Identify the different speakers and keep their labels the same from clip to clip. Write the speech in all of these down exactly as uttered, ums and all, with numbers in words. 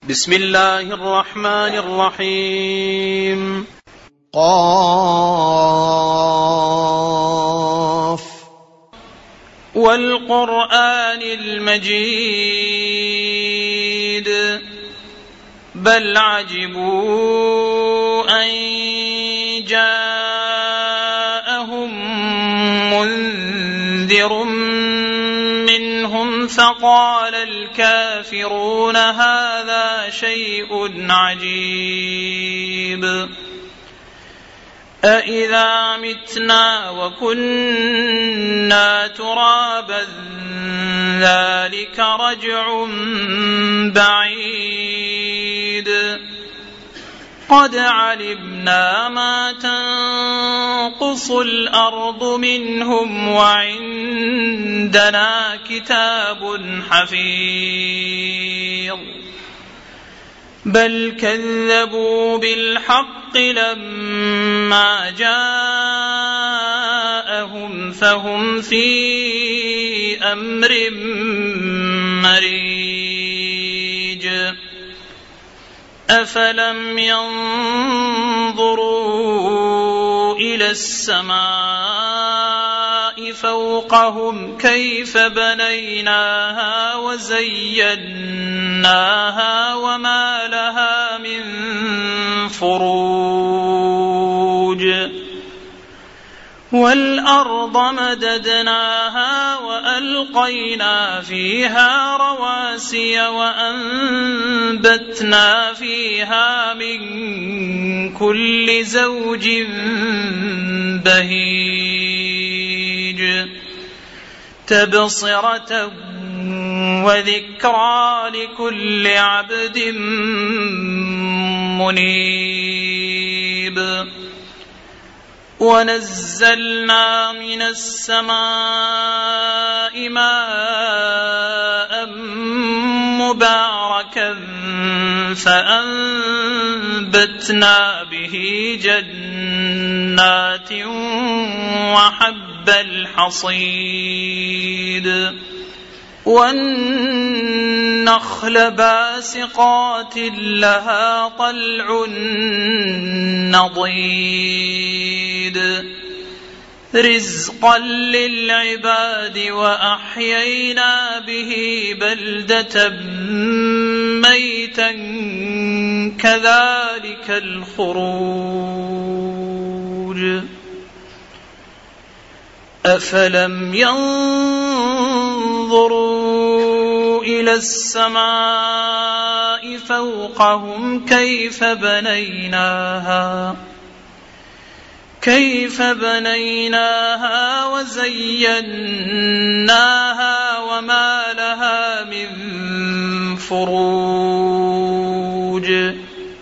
Speaker 1: بسم الله الرحمن الرحيم.
Speaker 2: قاف
Speaker 1: والقرآن المجيد بل عجبوا أن جاءهم منذر منهم فقال الكافرون هذا شيء عجيب أإذا متنا وكنا ترابا ذلك رجع بعيد قد علمنا ما تنقص الأرض منهم وعندنا كتاب حفيظ بل كذبوا بالحق لما جاءهم فهم في أمر مريج أفلم ينظروا إلى السماء فوقهم كيف بنيناها وزيناها وما لها من فروج والأرض مددناها وألقينا فيها رواسي وأنبتنا فيها من كل زوج بهيج تبصرة وذكرى لكل عبد منيب ونزلنا من السماء ماء مباركا فأنبتنا به جنات وحب الحصيد والنخل باسقات لها طلع نضيد رزقا للعباد وأحيينا به بلدة ميتا كذلك الخروج أفلم ينظروا إلى السماء فوقهم كيف بنيناها كيف بنيناها وزيناها وما لها من فروج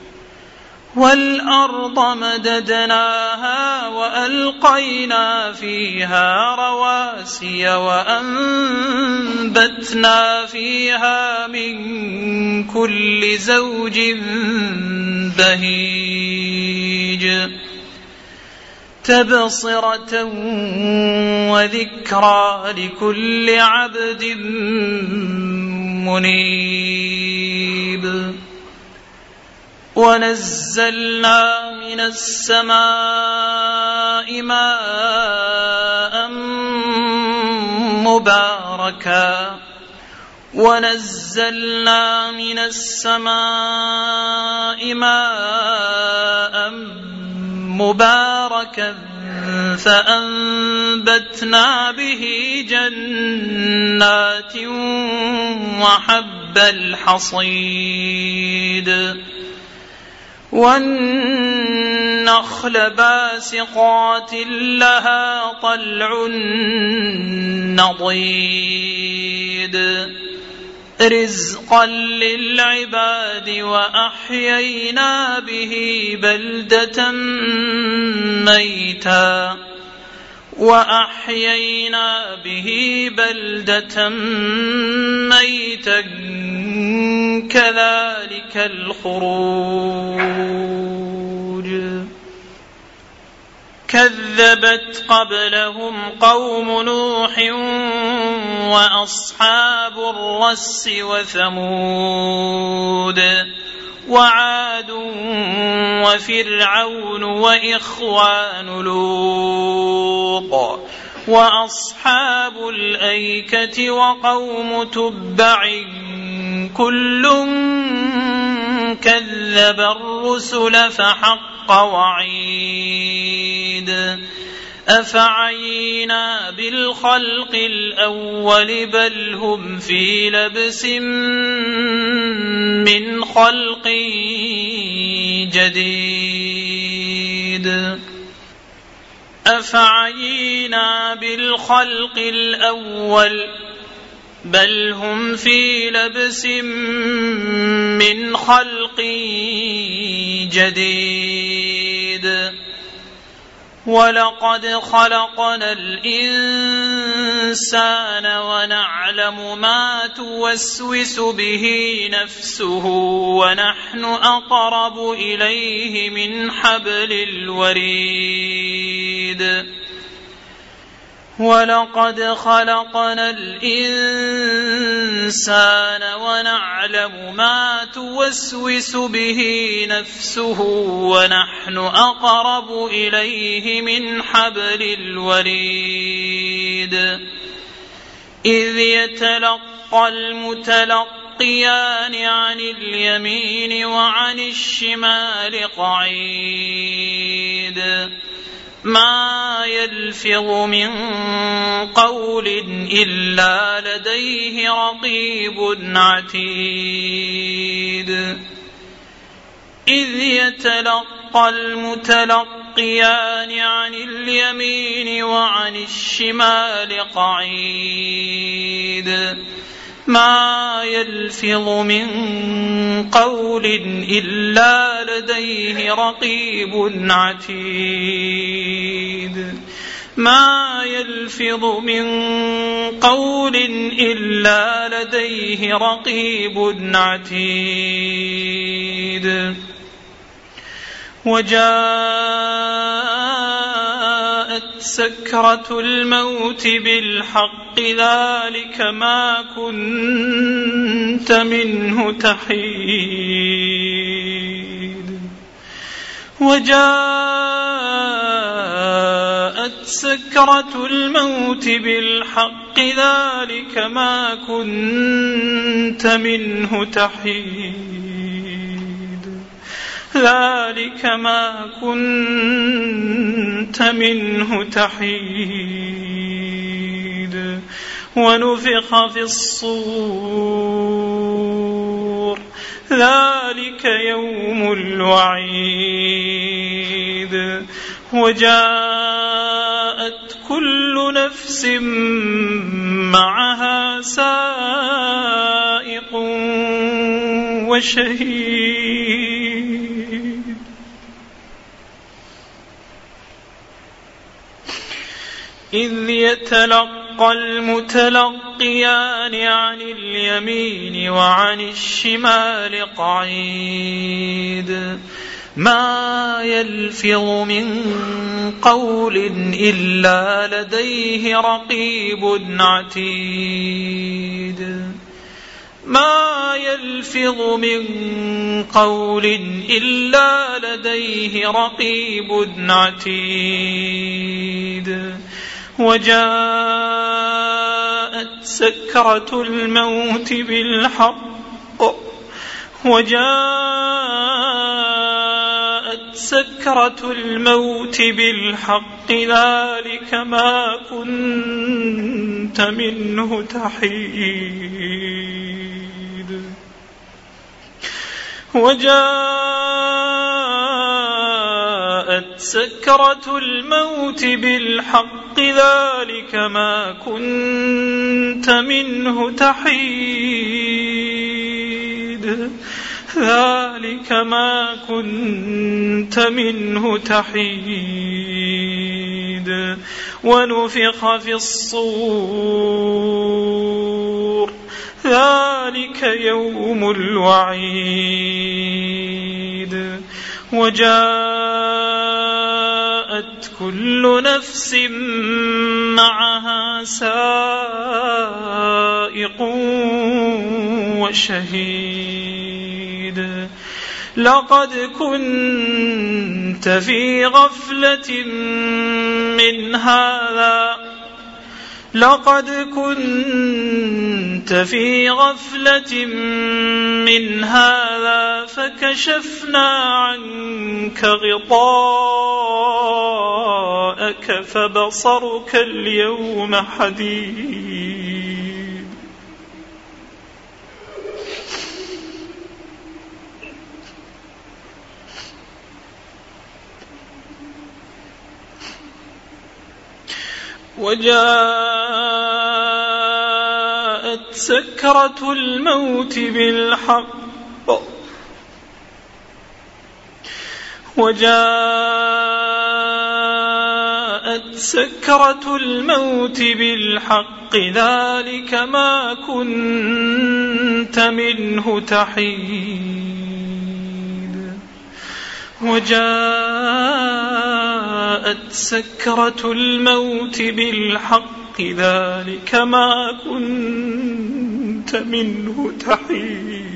Speaker 1: والأرض مددناها وألقينا فيها رواسي وأنبتنا فيها من كل زوج بهيج تبصرة وذكرى لكل عبد منيب ونزلنا من السماء ماء مباركا ونزلنا من السماء ماء مباركا فأنبتنا به جنات وحب الحصيد والنخل باسقات لها طلع نضيد رزقا للعباد وأحيينا به بلدة ميتا وأحيينا به بلدة ميتا كذلك الخروج كذبت قبلهم قوم نوح وأصحاب الرس وثمود وعاد وفرعون وإخوان لوط وأصحاب الأيكة وقوم تبع كل كذب الرسل فحق وعيد أفعينا بالخلق الأول بل هم في لبس من خلق جديد أفعينا بالخلق الأول بل هم في لبس من خلق جديد ولقد خلقنا الإنسان ونعلم ما توسوس به نفسه ونحن أقرب إليه من حبل الوريد ولقد خلقنا الإنسان ونعلم ما توسوس به نفسه ونحن أقرب إليه من حبل الوريد إذ يتلقى المتلقيان عن اليمين وعن الشمال قعيد ما يلفظ من قول إلا لديه رقيب عتيد إذ يتلقى المتلقيان عن اليمين وعن الشمال قعيد ما يلفظ من قول إلا لديه رقيب عتيد ما يلفظ من قول إلا لديه رقيب عتيد وجاءت سكرة الموت بالحق ذلك ما كنت منه تحيد وجاءت سكرة الموت بالحق ذلك ما كنت منه تحيد ذلك ما كنت منه تحيد ونفخ في الصور ذلك يوم الوعيد وجاءت كل نفس معها سائق وشهيد إذ يتلقى المتلقيان عن اليمين وعن الشمال قعيد ما يلفظ من قول إلا لديه رقيب عتيد ما يلفظ من قول إلا لديه رقيب عتيد وجاءت سكرة الموت بالحق وجاءت سكرة الموت بالحق ذلك ما كنت منه تحيد وجاءت سكرة الموت بالحق ذلك ما كنت منه تحيد ذلك ما كنت منه تحيد ونفخ في الصور ذلك يوم الوعيد وجاءت وجاءت كل نفس معها سائق وشهيد لقد كنت في غفلة من هذا لقد كنت في غفلة من هذا فكشفنا عنك غطاءك فبصرك اليوم حديد وجاءت سكرة الموت بالحق وجاءت سكرة الموت بالحق ذلك ما كنت منه تحيد وجاءت سكرة الموت بالحق ذلك ما كنت منه تحيد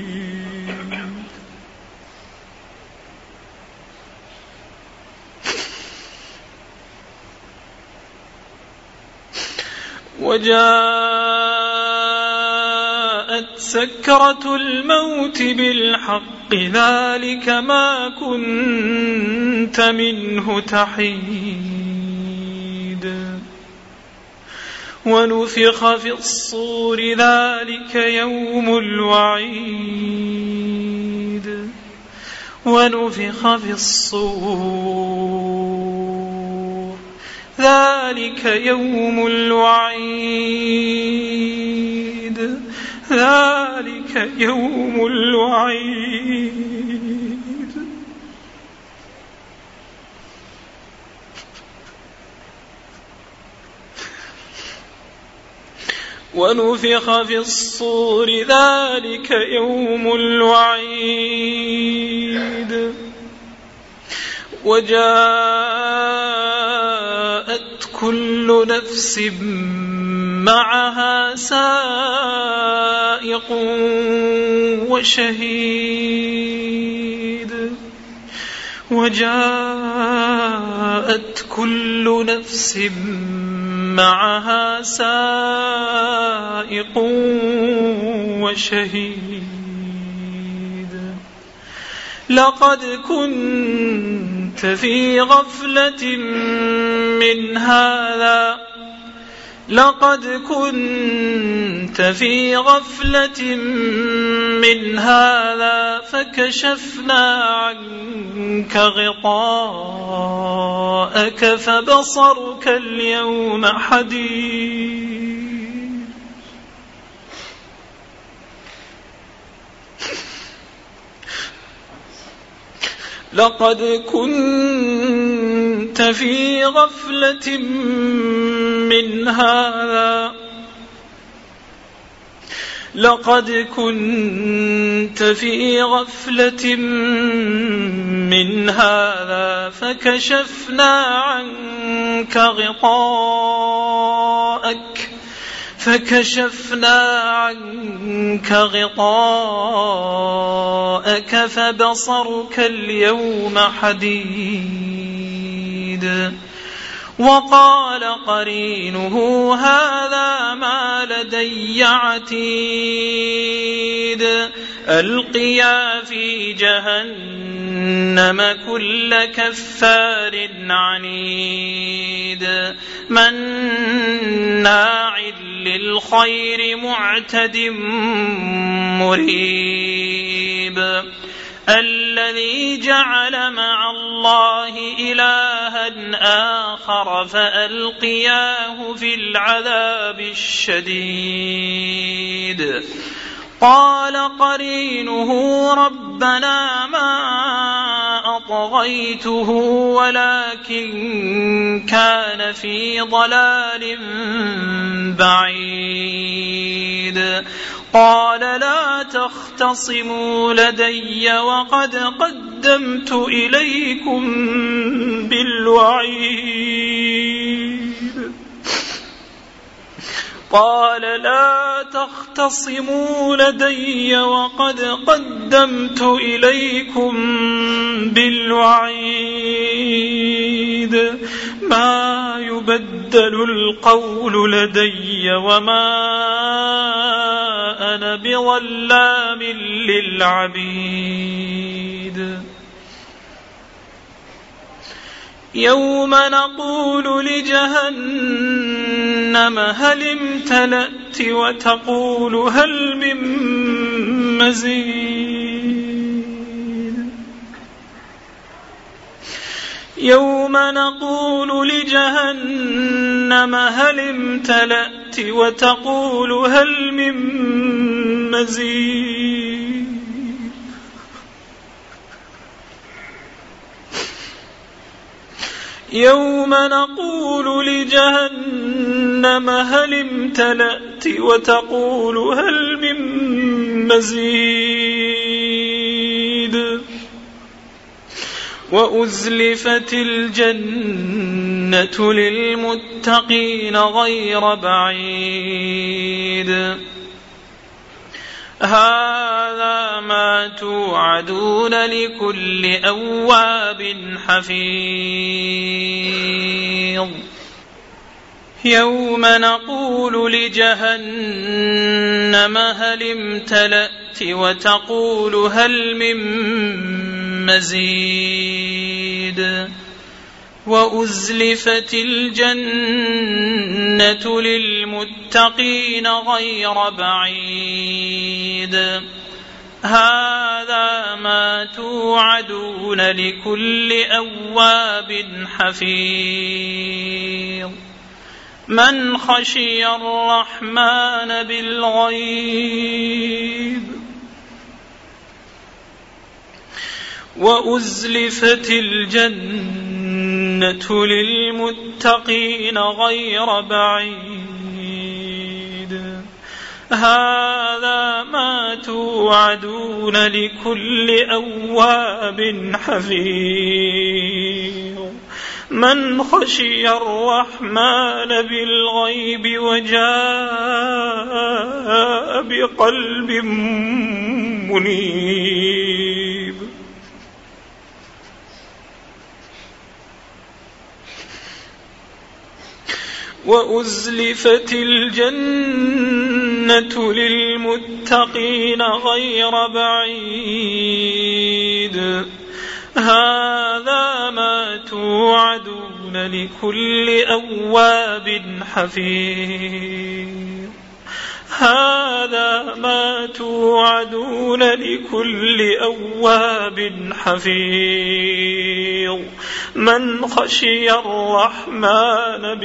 Speaker 1: وجاءت سكرة الموت بالحق ذلك ما كنت منه تحيد ونفخ في الصور ذلك يوم الوعيد ونفخ في الصور ذلك يوم الوعيد ذلك يوم الوعيد ونفخ في الصور ذلك يوم الوعيد وجاءت كل نفس معها سائق وشهيد وجاءت كل نفس معها سائق وشهيد لقد كنت في غفلة من هذا لقد كنت في غفلة من هذا فكشفنا عنك غطاءك فبصرك اليوم حديد لقد كنت في غفلة من هذا لقد كنت في غفلة من هذا فكشفنا عنك غطاءك فكشفنا عنك غطاءك فبصرك اليوم حديد وقال قرينه هذا ما لدي عتيد ألقيا في جهنم كل كفار عنيد مناع للخير معتد مريب الذي جعل مع الله إلها آخر فألقياه في العذاب الشديد قال قرينه ربنا ما أطغيته ولكن كان في ضلال بعيد قال لا تختصموا لدي وقد قدمت قدمت إليكم بالوعيد قال لا تختصموا لدي وقد قدمت إليكم بالوعيد ما يبدل القول لدي وما أنا بظلام للعبيد يوم نقول لجهنم هل امتلأت وتقول هل من مزيد يوم نقول لجهنم هل امتلأت وتقول هل من مزيد يوم نقول لجهنم هل امتلأت وتقول هل من مزيد وأزلفت الجنة للمتقين غير بعيد هذا ما توعدون لكل أواب حفيظ يوم نقول لجهنم هل امتلأت وتقول هل من مزيد وأزلفت الجنة للمتقين غير بعيد هذا ما توعدون لكل أواب حفيظ من خشي الرحمن بالغيب وأزلفت الجنة للمتقين غير بعيد هذا ما توعدون لكل أواب حفيظ من خشي الرحمن بالغيب وجاء بقلب منيب وأزلفت الجنة للمتقين غير بعيد هذا ما توعدون لكل أواب حفيظ هذا ما توعدون لكل أواب حفيظ من خشي الرحمن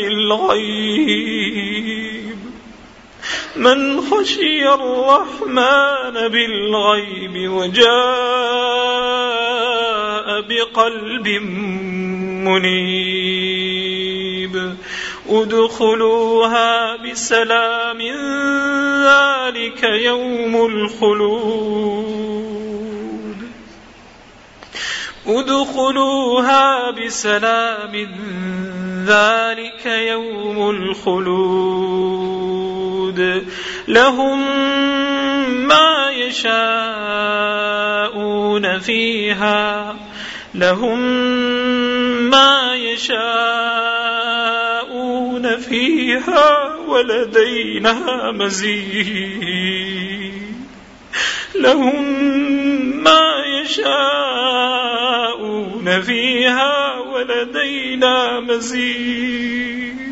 Speaker 1: بالغيب من خشي الرحمن بالغيب وجاء بقلب منيب ادخلوها بسلام ذلك يوم الخلود ادخلوها بسلام ذلك يوم الخلود لهم ما يشاءون فيها لهم ما يشاءون فيها ولدينا مزيد لهم ما يشاءون فيها ولدينا مزيد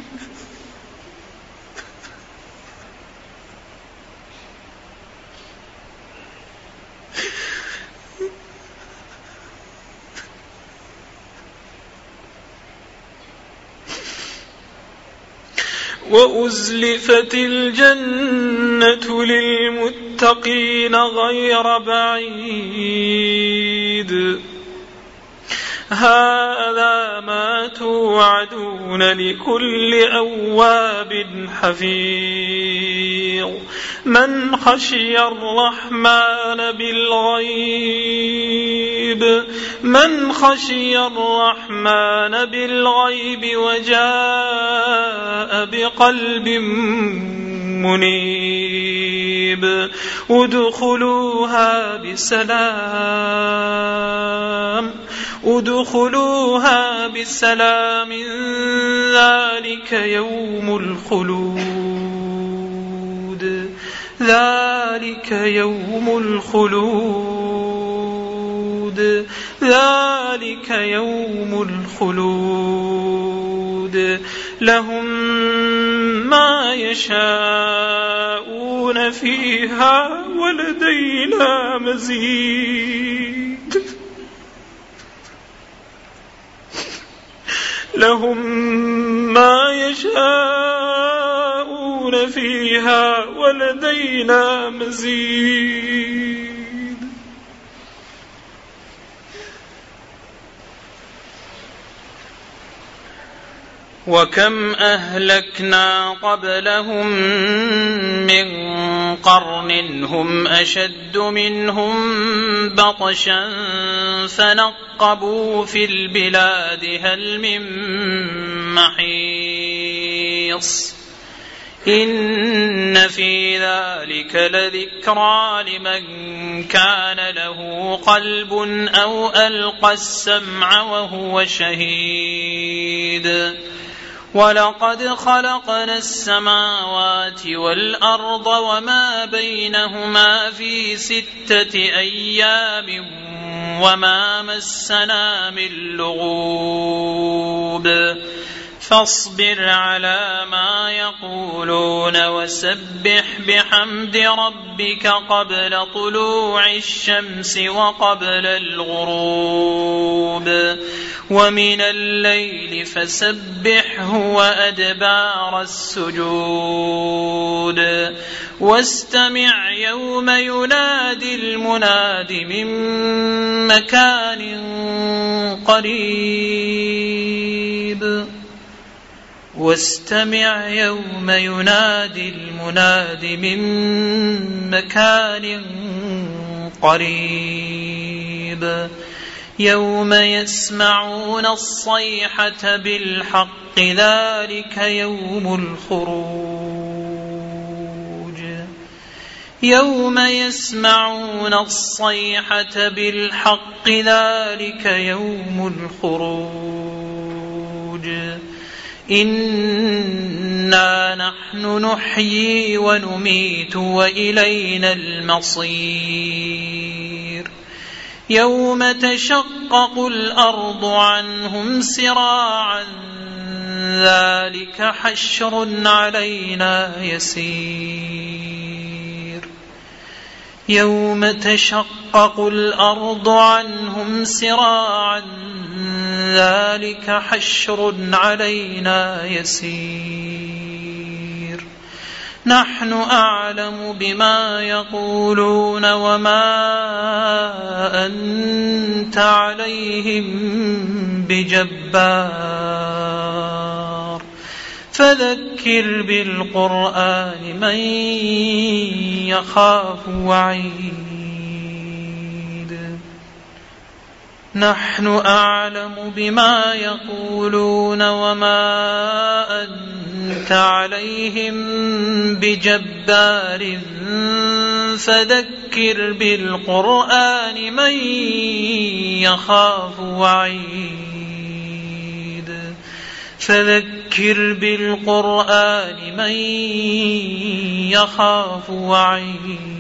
Speaker 1: وأزلفت الجنة للمتقين غير بعيد هذا ما توعدون لكل أواب حفيظ من خشي الرحمن بالغيب منيب من خشي الرحمن بالغيب وجاء بقلب منيب ادخلوها بسلام ادخلوها بسلام ذلك يوم الخلود ذلك يوم الخلود ذلك يوم الخلود لهم ما يشاءون فيها ولدينا مزيد لهم ما يشاءون فيها ولدينا مزيد وكم أهلكنا قبلهم من قرن هم أشد منهم بطشا فنقبوا في البلاد هل من محيص إن في ذلك لذكرى لمن كان له قلب أو ألقى السمع وهو شهيد ولقد خلقنا السماوات والأرض وما بينهما في ستة أيام وما مسنا من لغوب فاصبر على ما يقولون وسبح بحمد ربك قبل طلوع الشمس وقبل الغروب ومن الليل فسبحه وأدبار السجود واستمع يوم ينادي المناد من مكان قريب واستمع يوم ينادي المناد من مكان قريب يوم يسمعون الصيحة بالحق ذلك يوم الخروج يوم يسمعون الصيحة بالحق ذلك يوم الخروج إنا نحن نحيي ونميت وإلينا المصير يوم تشقق الأرض عنهم سراعا ذلك حشر علينا يسير يوم تشقق الأرض عنهم سراعا ذلك حشر علينا يسير نحن أعلم بما يقولون وما أنت عليهم بجبار فذكر بالقرآن من يخاف وعيد نحن أعلم بما يقولون وما أنت عليهم بجبار فذكر بالقرآن من يخاف وعيد فذكر بالقرآن من يخاف وعيد